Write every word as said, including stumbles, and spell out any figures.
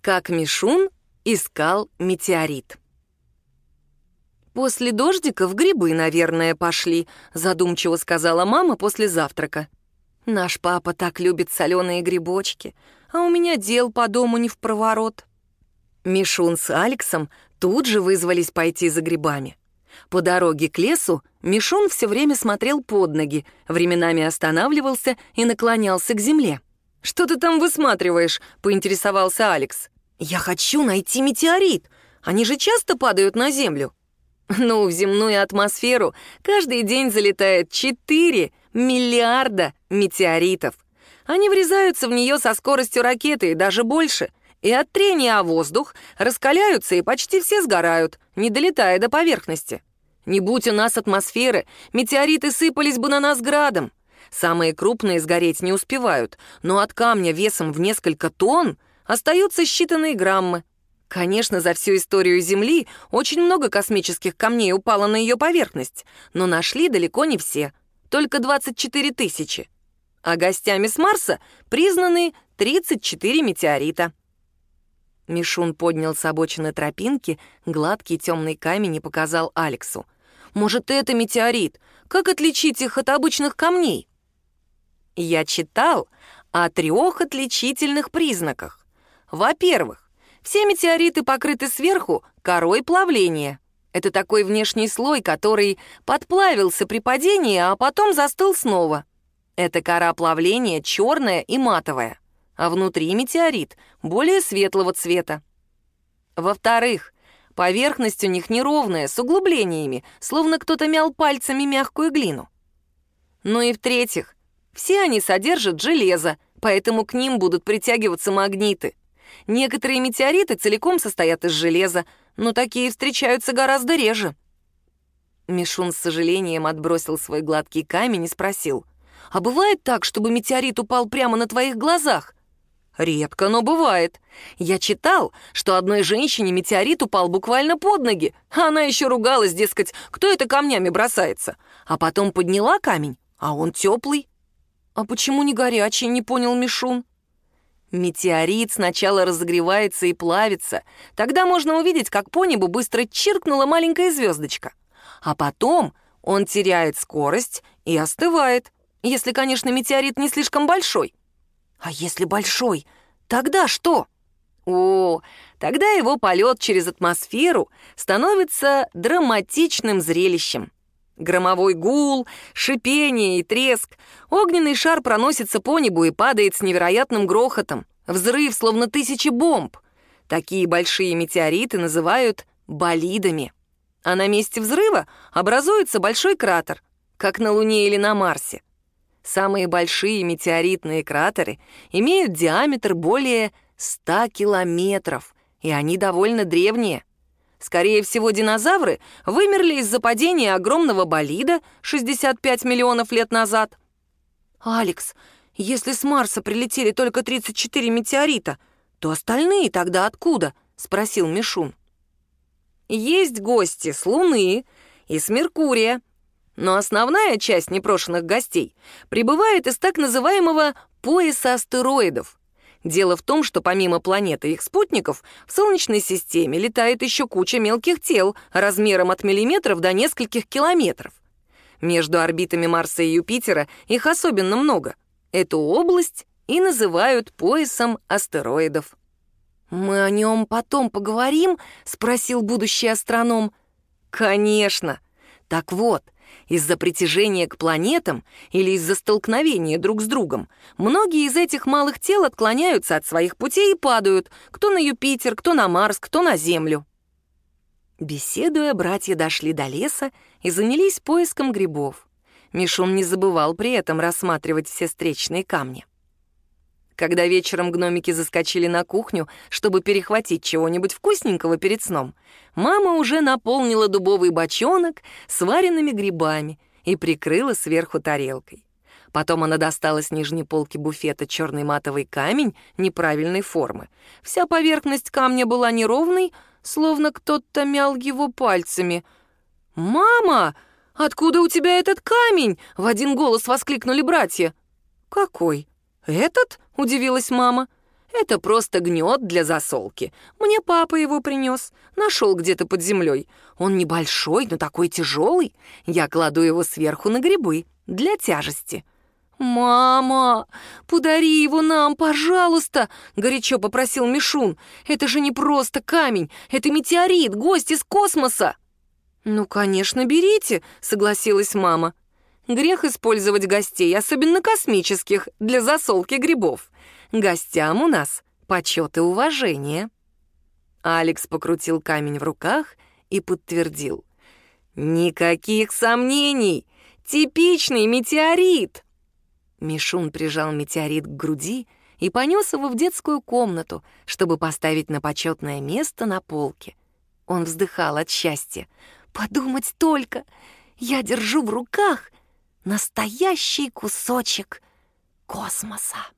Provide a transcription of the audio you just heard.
Как Мишун искал метеорит. «После дождика в грибы, наверное, пошли», — задумчиво сказала мама после завтрака. «Наш папа так любит соленые грибочки, а у меня дел по дому не впроворот». Мишун с Алексом тут же вызвались пойти за грибами. По дороге к лесу Мишун все время смотрел под ноги, временами останавливался и наклонялся к земле. «Что ты там высматриваешь?» — поинтересовался Алекс. «Я хочу найти метеорит. Они же часто падают на Землю». «Ну, в земную атмосферу каждый день залетает четыре миллиарда метеоритов. Они врезаются в нее со скоростью ракеты и даже больше, и от трения о воздух раскаляются и почти все сгорают, не долетая до поверхности. Не будь у нас атмосферы, метеориты сыпались бы на нас градом. Самые крупные сгореть не успевают, но от камня весом в несколько тонн остаются считанные граммы. Конечно, за всю историю Земли очень много космических камней упало на ее поверхность, но нашли далеко не все, только двадцать четыре тысячи. А гостями с Марса признаны тридцать четыре метеорита». Мишун поднял с обочины тропинки гладкий темный камень и показал Алексу. «Может, это метеорит? Как отличить их от обычных камней?» «Я читал о трех отличительных признаках. Во-первых, все метеориты покрыты сверху корой плавления. Это такой внешний слой, который подплавился при падении, а потом застыл снова. Эта кора плавления черная и матовая, а внутри метеорит более светлого цвета. Во-вторых, поверхность у них неровная, с углублениями, словно кто-то мял пальцами мягкую глину. Ну и в-третьих, все они содержат железо, поэтому к ним будут притягиваться магниты. Некоторые метеориты целиком состоят из железа, но такие встречаются гораздо реже». Мишун с сожалением отбросил свой гладкий камень и спросил: «А бывает так, чтобы метеорит упал прямо на твоих глазах?» «Редко, но бывает. Я читал, что одной женщине метеорит упал буквально под ноги, а она еще ругалась, дескать, кто это камнями бросается. А потом подняла камень, а он теплый». «А почему не горячий?» — не понял Мишун. «Метеорит сначала разогревается и плавится. Тогда можно увидеть, как по небу быстро чиркнула маленькая звездочка. А потом он теряет скорость и остывает, если, конечно, метеорит не слишком большой». «А если большой, тогда что?» «О, тогда его полет через атмосферу становится драматичным зрелищем. Громовой гул, шипение и треск. Огненный шар проносится по небу и падает с невероятным грохотом. Взрыв, словно тысячи бомб. Такие большие метеориты называют болидами. А на месте взрыва образуется большой кратер, как на Луне или на Марсе. Самые большие метеоритные кратеры имеют диаметр более ста километров, и они довольно древние. Скорее всего, динозавры вымерли из-за падения огромного болида шестьдесят пять миллионов лет назад. «Алекс, если с Марса прилетели только тридцать четыре метеорита, то остальные тогда откуда?» — спросил Мишун. «Есть гости с Луны и с Меркурия, но основная часть непрошенных гостей прибывает из так называемого пояса астероидов. Дело в том, что помимо планеты и их спутников в Солнечной системе летает еще куча мелких тел размером от миллиметров до нескольких километров. Между орбитами Марса и Юпитера их особенно много. Эту область и называют поясом астероидов». «Мы о нем потом поговорим?» — спросил будущий астроном. «Конечно. Так вот, из-за притяжения к планетам или из-за столкновения друг с другом многие из этих малых тел отклоняются от своих путей и падают, кто на Юпитер, кто на Марс, кто на Землю». Беседуя, братья дошли до леса и занялись поиском грибов. Мишун не забывал при этом рассматривать все встречные камни. Когда вечером гномики заскочили на кухню, чтобы перехватить чего-нибудь вкусненького перед сном, мама уже наполнила дубовый бочонок сваренными грибами и прикрыла сверху тарелкой. Потом она достала с нижней полки буфета черный матовый камень неправильной формы. Вся поверхность камня была неровной, словно кто-то мял его пальцами. «Мама, откуда у тебя этот камень?» — в один голос воскликнули братья. «Какой? Этот?» — удивилась мама. Это просто гнет для засолки. Мне папа его принес. Нашел где-то под землей. Он небольшой, но такой тяжелый. Я кладу его сверху на грибы для тяжести. «Мама, подари его нам, пожалуйста!» — горячо попросил Мишун. «Это же не просто камень, это метеорит, гость из космоса!» «Ну, конечно, берите!» — согласилась мама. «Грех использовать гостей, особенно космических, для засолки грибов. Гостям у нас почет и уважение». Алекс покрутил камень в руках и подтвердил. «Никаких сомнений! Типичный метеорит!» Мишун прижал метеорит к груди и понес его в детскую комнату, чтобы поставить на почетное место на полке. Он вздыхал от счастья. «Подумать только! Я держу в руках настоящий кусочек космоса!»